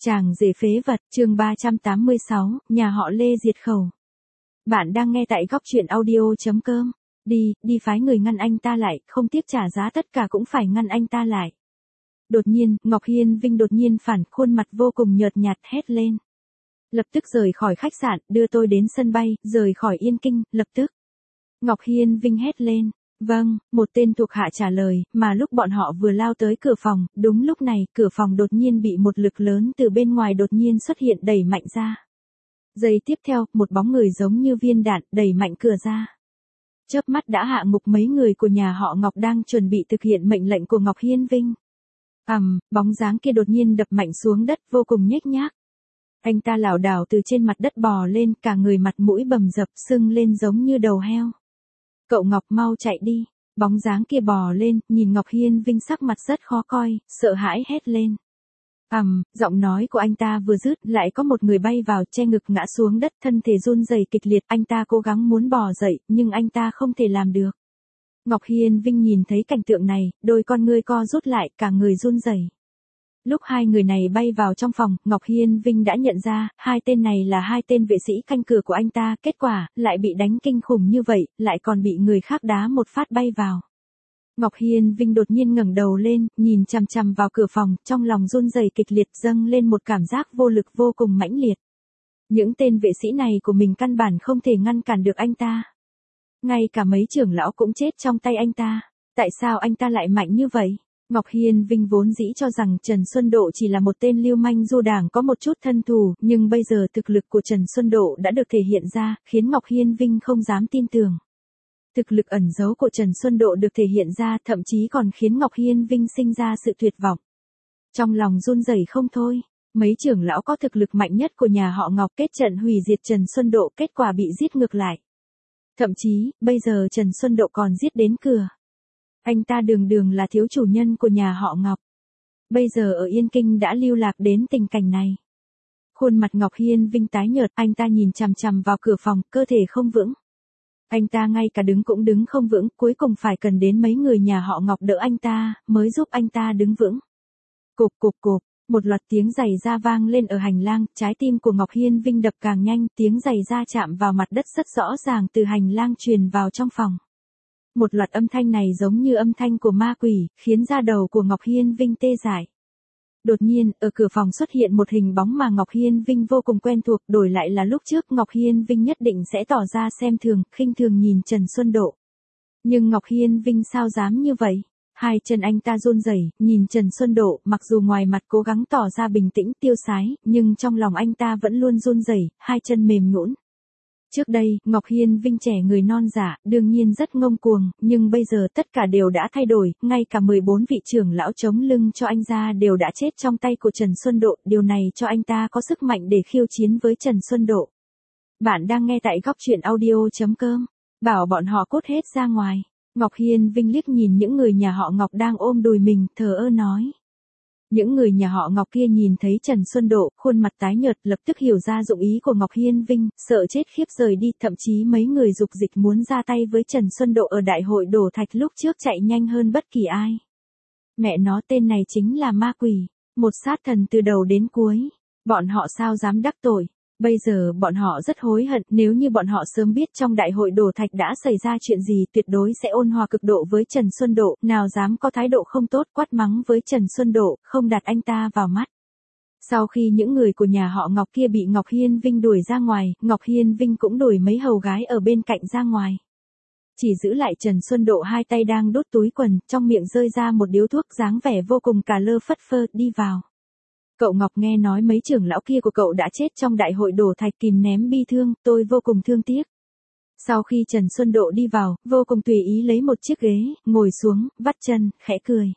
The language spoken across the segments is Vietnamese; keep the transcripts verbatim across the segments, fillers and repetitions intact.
Chàng rể phế vật, chương ba trăm tám mươi sáu, nhà họ Lê diệt khẩu. Bạn đang nghe tại góc truyện audio.com. Đi, đi phái người ngăn anh ta lại, không tiếc trả giá tất cả cũng phải ngăn anh ta lại. Đột nhiên, Ngọc Hiên Vinh đột nhiên phản, khuôn mặt vô cùng nhợt nhạt hét lên. Lập tức rời khỏi khách sạn, đưa tôi đến sân bay, rời khỏi Yên Kinh, lập tức. Ngọc Hiên Vinh hét lên. Vâng, một tên thuộc hạ trả lời, mà lúc bọn họ vừa lao tới cửa phòng, đúng lúc này, cửa phòng đột nhiên bị một lực lớn từ bên ngoài đột nhiên xuất hiện đẩy mạnh ra. Giây tiếp theo, một bóng người giống như viên đạn, đẩy mạnh cửa ra. Chớp mắt đã hạ ngục mấy người của nhà họ Ngọc đang chuẩn bị thực hiện mệnh lệnh của Ngọc Hiên Vinh. Ầm, um, bóng dáng kia đột nhiên đập mạnh xuống đất vô cùng nhếch nhác. Anh ta lảo đảo từ trên mặt đất bò lên, cả người mặt mũi bầm dập sưng lên giống như đầu heo. Cậu Ngọc mau chạy đi, bóng dáng kia bò lên, nhìn Ngọc Hiên Vinh sắc mặt rất khó coi, sợ hãi hét lên. Ầm, um, giọng nói của anh ta vừa dứt, lại có một người bay vào, che ngực ngã xuống đất, thân thể run rẩy kịch liệt, anh ta cố gắng muốn bò dậy, nhưng anh ta không thể làm được. Ngọc Hiên Vinh nhìn thấy cảnh tượng này, đôi con ngươi co rút lại, cả người run rẩy. Lúc hai người này bay vào trong phòng, Ngọc Hiên Vinh đã nhận ra, hai tên này là hai tên vệ sĩ canh cửa của anh ta, kết quả, lại bị đánh kinh khủng như vậy, lại còn bị người khác đá một phát bay vào. Ngọc Hiên Vinh đột nhiên ngẩng đầu lên, nhìn chằm chằm vào cửa phòng, trong lòng run rẩy kịch liệt dâng lên một cảm giác vô lực vô cùng mãnh liệt. Những tên vệ sĩ này của mình căn bản không thể ngăn cản được anh ta. Ngay cả mấy trưởng lão cũng chết trong tay anh ta. Tại sao anh ta lại mạnh như vậy? Ngọc Hiên Vinh vốn dĩ cho rằng Trần Xuân Độ chỉ là một tên lưu manh du đảng có một chút thân thù, nhưng bây giờ thực lực của Trần Xuân Độ đã được thể hiện ra, khiến Ngọc Hiên Vinh không dám tin tưởng. Thực lực ẩn giấu của Trần Xuân Độ được thể hiện ra, thậm chí còn khiến Ngọc Hiên Vinh sinh ra sự tuyệt vọng. Trong lòng run rẩy không thôi, mấy trưởng lão có thực lực mạnh nhất của nhà họ Ngọc kết trận hủy diệt Trần Xuân Độ, kết quả bị giết ngược lại. Thậm chí, bây giờ Trần Xuân Độ còn giết đến cửa. Anh ta đường đường là thiếu chủ nhân của nhà họ Ngọc. Bây giờ ở Yên Kinh đã lưu lạc đến tình cảnh này. Khuôn mặt Ngọc Hiên Vinh tái nhợt, anh ta nhìn chằm chằm vào cửa phòng, cơ thể không vững. Anh ta ngay cả đứng cũng đứng không vững, cuối cùng phải cần đến mấy người nhà họ Ngọc đỡ anh ta, mới giúp anh ta đứng vững. Cộp cộp cộp, một loạt tiếng giày da vang lên ở hành lang, trái tim của Ngọc Hiên Vinh đập càng nhanh, tiếng giày da chạm vào mặt đất rất rõ ràng từ hành lang truyền vào trong phòng. Một loạt âm thanh này giống như âm thanh của ma quỷ, khiến da đầu của Ngọc Hiên Vinh tê dại. Đột nhiên, ở cửa phòng xuất hiện một hình bóng mà Ngọc Hiên Vinh vô cùng quen thuộc, đổi lại là lúc trước Ngọc Hiên Vinh nhất định sẽ tỏ ra xem thường, khinh thường nhìn Trần Xuân Độ. Nhưng Ngọc Hiên Vinh sao dám như vậy? Hai chân anh ta run rẩy, nhìn Trần Xuân Độ, mặc dù ngoài mặt cố gắng tỏ ra bình tĩnh tiêu sái, nhưng trong lòng anh ta vẫn luôn run rẩy, hai chân mềm nhũn. Trước đây, Ngọc Hiên Vinh trẻ người non dạ, đương nhiên rất ngông cuồng, nhưng bây giờ tất cả đều đã thay đổi, ngay cả mười bốn vị trưởng lão chống lưng cho anh ra đều đã chết trong tay của Trần Xuân Độ, điều này cho anh ta có sức mạnh để khiêu chiến với Trần Xuân Độ. Bạn đang nghe tại góc truyện audio.com, bảo bọn họ cút hết ra ngoài. Ngọc Hiên Vinh liếc nhìn những người nhà họ Ngọc đang ôm đùi mình, thờ ơ nói. Những người nhà họ Ngọc kia nhìn thấy Trần Xuân Độ, khuôn mặt tái nhợt, lập tức hiểu ra dụng ý của Ngọc Hiên Vinh, sợ chết khiếp rời đi, thậm chí mấy người dục dịch muốn ra tay với Trần Xuân Độ ở đại hội đổ thạch lúc trước chạy nhanh hơn bất kỳ ai. Mẹ nó, tên này chính là ma quỷ, một sát thần từ đầu đến cuối, bọn họ sao dám đắc tội. Bây giờ bọn họ rất hối hận, nếu như bọn họ sớm biết trong đại hội đổ thạch đã xảy ra chuyện gì, tuyệt đối sẽ ôn hòa cực độ với Trần Xuân Độ, nào dám có thái độ không tốt quát mắng với Trần Xuân Độ, không đặt anh ta vào mắt. Sau khi những người của nhà họ Ngọc kia bị Ngọc Hiên Vinh đuổi ra ngoài, Ngọc Hiên Vinh cũng đuổi mấy hầu gái ở bên cạnh ra ngoài. Chỉ giữ lại Trần Xuân Độ hai tay đang đút túi quần, trong miệng rơi ra một điếu thuốc dáng vẻ vô cùng cà lơ phất phơ, đi vào. Cậu Ngọc nghe nói mấy trưởng lão kia của cậu đã chết trong đại hội đổ thạch, kìm ném bi thương, tôi vô cùng thương tiếc. Sau khi Trần Xuân Độ đi vào, vô cùng tùy ý lấy một chiếc ghế, ngồi xuống, vắt chân, khẽ cười.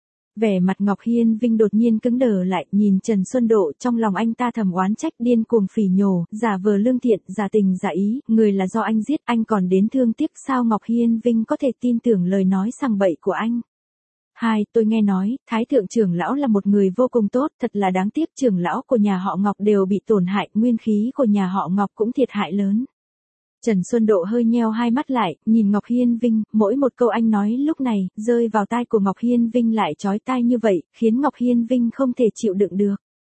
Vẻ mặt Ngọc Hiên Vinh đột nhiên cứng đờ lại, nhìn Trần Xuân Độ, trong lòng anh ta thầm oán trách, điên cuồng phỉ nhổ, giả vờ lương thiện, giả tình giả ý, người là do anh giết, anh còn đến thương tiếc, sao Ngọc Hiên Vinh có thể tin tưởng lời nói sằng bậy của anh? Hai, tôi nghe nói, Thái thượng trưởng lão là một người vô cùng tốt, thật là đáng tiếc trưởng lão của nhà họ Ngọc đều bị tổn hại, nguyên khí của nhà họ Ngọc cũng thiệt hại lớn. Trần Xuân Độ hơi nheo hai mắt lại, nhìn Ngọc Hiên Vinh, mỗi một câu anh nói lúc này, rơi vào tai của Ngọc Hiên Vinh lại chói tai như vậy, khiến Ngọc Hiên Vinh không thể chịu đựng được.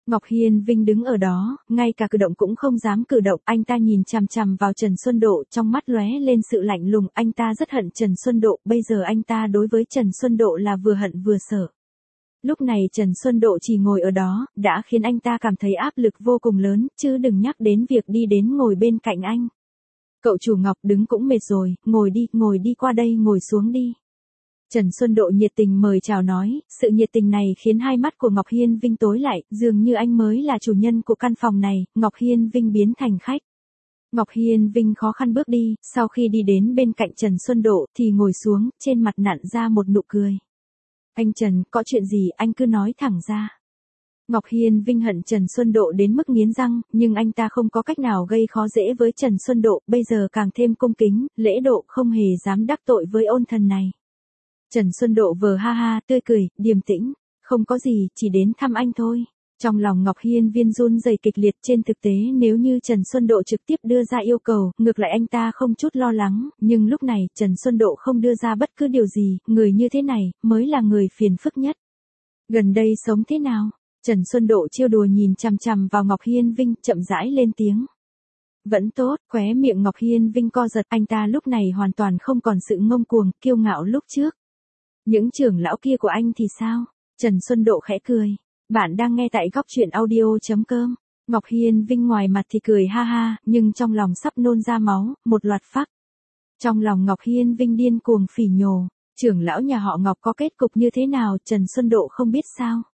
Ngọc Hiên Vinh đứng ở đó, ngay cả cử động cũng không dám cử động, anh ta nhìn chằm chằm vào Trần Xuân Độ, trong mắt lóe lên sự lạnh lùng, anh ta rất hận Trần Xuân Độ, bây giờ anh ta đối với Trần Xuân Độ là vừa hận vừa sợ. Lúc này Trần Xuân Độ chỉ ngồi ở đó, đã khiến anh ta cảm thấy áp lực vô cùng lớn, chứ đừng nhắc đến việc đi đến ngồi bên cạnh anh. Cậu chủ Ngọc đứng cũng mệt rồi, ngồi đi, ngồi đi qua đây, ngồi xuống đi. Trần Xuân Độ nhiệt tình mời chào nói, sự nhiệt tình này khiến hai mắt của Ngọc Hiên Vinh tối lại, dường như anh mới là chủ nhân của căn phòng này, Ngọc Hiên Vinh biến thành khách. Ngọc Hiên Vinh khó khăn bước đi, sau khi đi đến bên cạnh Trần Xuân Độ thì ngồi xuống, trên mặt nặn ra một nụ cười. Anh Trần, có chuyện gì anh cứ nói thẳng ra. Ngọc Hiên Vinh hận Trần Xuân Độ đến mức nghiến răng, nhưng anh ta không có cách nào gây khó dễ với Trần Xuân Độ, bây giờ càng thêm cung kính, lễ độ không hề dám đắc tội với ôn thần này. Trần Xuân Độ vờ ha ha, tươi cười, điềm tĩnh, không có gì, chỉ đến thăm anh thôi. Trong lòng Ngọc Hiên Viên run rẩy kịch liệt, trên thực tế nếu như Trần Xuân Độ trực tiếp đưa ra yêu cầu, ngược lại anh ta không chút lo lắng, nhưng lúc này Trần Xuân Độ không đưa ra bất cứ điều gì, người như thế này, mới là người phiền phức nhất. Gần đây sống thế nào? Trần Xuân Độ trêu đùa nhìn chằm chằm vào Ngọc Hiên Vinh, chậm rãi lên tiếng. Vẫn tốt, khóe miệng Ngọc Hiên Vinh co giật, anh ta lúc này hoàn toàn không còn sự ngông cuồng, kiêu ngạo lúc trước. Những trưởng lão kia của anh thì sao? Trần Xuân Độ khẽ cười. Bạn đang nghe tại góc truyện audio chấm com. Ngọc Hiên Vinh ngoài mặt thì cười ha ha, nhưng trong lòng sắp nôn ra máu, một loạt phắc. Trong lòng Ngọc Hiên Vinh điên cuồng phỉ nhổ, trưởng lão nhà họ Ngọc có kết cục như thế nào, Trần Xuân Độ không biết sao?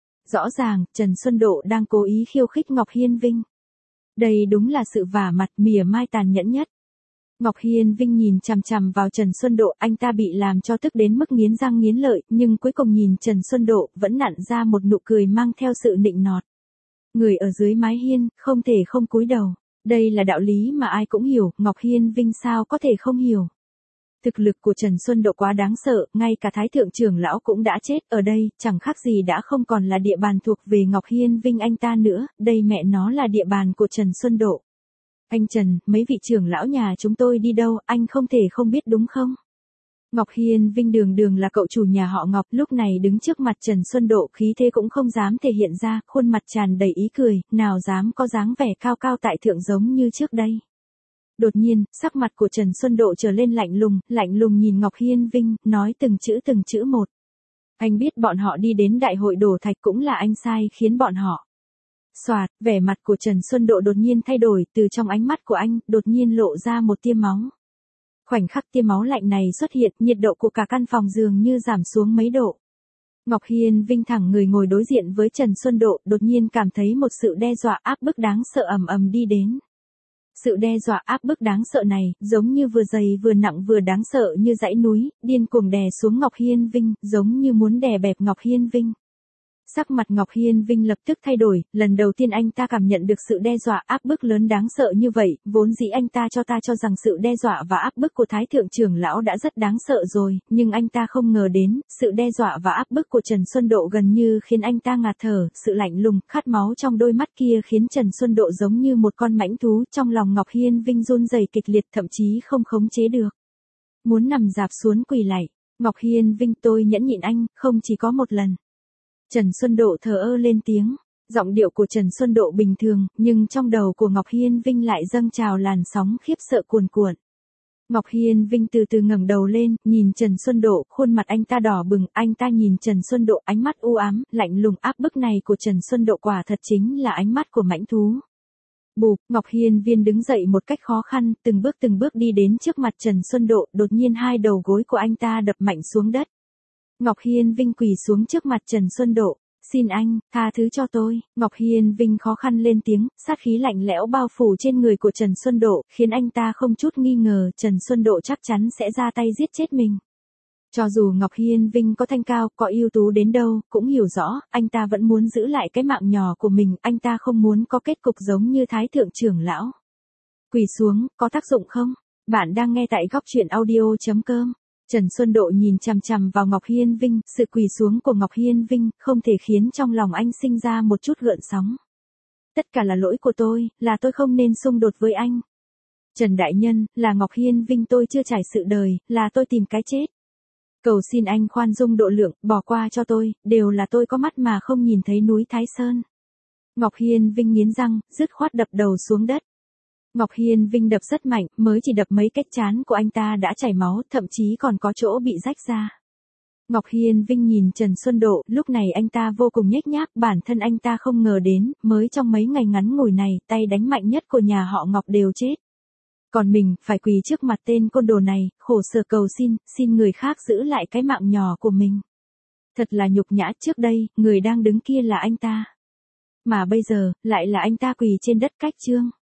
Rõ ràng, Trần Xuân Độ đang cố ý khiêu khích Ngọc Hiên Vinh. Đây đúng là sự vả mặt mỉa mai tàn nhẫn nhất. Ngọc Hiên Vinh nhìn chằm chằm vào Trần Xuân Độ, anh ta bị làm cho tức đến mức nghiến răng nghiến lợi, nhưng cuối cùng nhìn Trần Xuân Độ, vẫn nặn ra một nụ cười mang theo sự nịnh nọt. Người ở dưới mái hiên, không thể không cúi đầu. Đây là đạo lý mà ai cũng hiểu, Ngọc Hiên Vinh sao có thể không hiểu. Thực lực của Trần Xuân Độ quá đáng sợ, ngay cả Thái Thượng trưởng lão cũng đã chết, ở đây, chẳng khác gì đã không còn là địa bàn thuộc về Ngọc Hiên Vinh anh ta nữa, đây mẹ nó là địa bàn của Trần Xuân Độ. Anh Trần, mấy vị trưởng lão nhà chúng tôi đi đâu, anh không thể không biết đúng không? Ngọc Hiên Vinh đường đường là cậu chủ nhà họ Ngọc, lúc này đứng trước mặt Trần Xuân Độ, khí thế cũng không dám thể hiện ra, khuôn mặt tràn đầy ý cười, nào dám có dáng vẻ cao cao tại thượng giống như trước đây. Đột nhiên, sắc mặt của Trần Xuân Độ trở lên lạnh lùng, lạnh lùng nhìn Ngọc Hiên Vinh, nói từng chữ từng chữ một. Anh biết bọn họ đi đến đại hội đổ thạch cũng là anh sai khiến bọn họ. Soạt, vẻ mặt của Trần Xuân Độ đột nhiên thay đổi, từ trong ánh mắt của anh, đột nhiên lộ ra một tia máu. Khoảnh khắc tia máu lạnh này xuất hiện, nhiệt độ của cả căn phòng dường như giảm xuống mấy độ. Ngọc Hiên Vinh thẳng người ngồi đối diện với Trần Xuân Độ, đột nhiên cảm thấy một sự đe dọa áp bức đáng sợ ầm ầm đi đến. Sự đe dọa áp bức đáng sợ này, giống như vừa dày vừa nặng vừa đáng sợ như dãy núi, điên cuồng đè xuống Ngọc Hiên Vinh, giống như muốn đè bẹp Ngọc Hiên Vinh. Sắc mặt Ngọc Hiên Vinh lập tức thay đổi, lần đầu tiên anh ta cảm nhận được sự đe dọa áp bức lớn đáng sợ như vậy, vốn dĩ anh ta cho ta cho rằng sự đe dọa và áp bức của Thái Thượng trưởng lão đã rất đáng sợ rồi, nhưng anh ta không ngờ đến, sự đe dọa và áp bức của Trần Xuân Độ gần như khiến anh ta ngạt thở, sự lạnh lùng, khát máu trong đôi mắt kia khiến Trần Xuân Độ giống như một con mãnh thú, trong lòng Ngọc Hiên Vinh run rẩy kịch liệt thậm chí không khống chế được. Muốn nằm dạp xuống quỳ lạy, Ngọc Hiên Vinh tôi nhẫn nhịn anh, không chỉ có một lần. Trần Xuân Độ thờ ơ lên tiếng, giọng điệu của Trần Xuân Độ bình thường, nhưng trong đầu của Ngọc Hiên Vinh lại dâng trào làn sóng khiếp sợ cuồn cuộn. Ngọc Hiên Vinh từ từ ngẩng đầu lên, nhìn Trần Xuân Độ, khuôn mặt anh ta đỏ bừng, anh ta nhìn Trần Xuân Độ, ánh mắt u ám, lạnh lùng áp bức này của Trần Xuân Độ quả thật chính là ánh mắt của mãnh thú. Bụp, Ngọc Hiên Viên đứng dậy một cách khó khăn, từng bước từng bước đi đến trước mặt Trần Xuân Độ, đột nhiên hai đầu gối của anh ta đập mạnh xuống đất. Ngọc Hiên Vinh quỳ xuống trước mặt Trần Xuân Độ, xin anh, tha thứ cho tôi. Ngọc Hiên Vinh khó khăn lên tiếng, sát khí lạnh lẽo bao phủ trên người của Trần Xuân Độ, khiến anh ta không chút nghi ngờ Trần Xuân Độ chắc chắn sẽ ra tay giết chết mình. Cho dù Ngọc Hiên Vinh có thanh cao, có ưu tú đến đâu, cũng hiểu rõ, anh ta vẫn muốn giữ lại cái mạng nhỏ của mình, anh ta không muốn có kết cục giống như Thái Thượng trưởng lão. Quỳ xuống, có tác dụng không? Bạn đang nghe tại góc truyện audio chấm com. Trần Xuân Độ nhìn chằm chằm vào Ngọc Hiên Vinh, sự quỳ xuống của Ngọc Hiên Vinh không thể khiến trong lòng anh sinh ra một chút gợn sóng. Tất cả là lỗi của tôi, là tôi không nên xung đột với anh. Trần Đại Nhân, là Ngọc Hiên Vinh tôi chưa trải sự đời, là tôi tìm cái chết. Cầu xin anh khoan dung độ lượng, bỏ qua cho tôi, đều là tôi có mắt mà không nhìn thấy núi Thái Sơn. Ngọc Hiên Vinh nghiến răng, dứt khoát đập đầu xuống đất. Ngọc Hiên Vinh đập rất mạnh, mới chỉ đập mấy cái trán của anh ta đã chảy máu, thậm chí còn có chỗ bị rách ra. Ngọc Hiên Vinh nhìn Trần Xuân Độ, lúc này anh ta vô cùng nhếch nhác, bản thân anh ta không ngờ đến, mới trong mấy ngày ngắn ngủi này, tay đánh mạnh nhất của nhà họ Ngọc đều chết. Còn mình, phải quỳ trước mặt tên côn đồ này, khổ sở cầu xin, xin người khác giữ lại cái mạng nhỏ của mình. Thật là nhục nhã, trước đây, người đang đứng kia là anh ta. Mà bây giờ, lại là anh ta quỳ trên đất cách trương.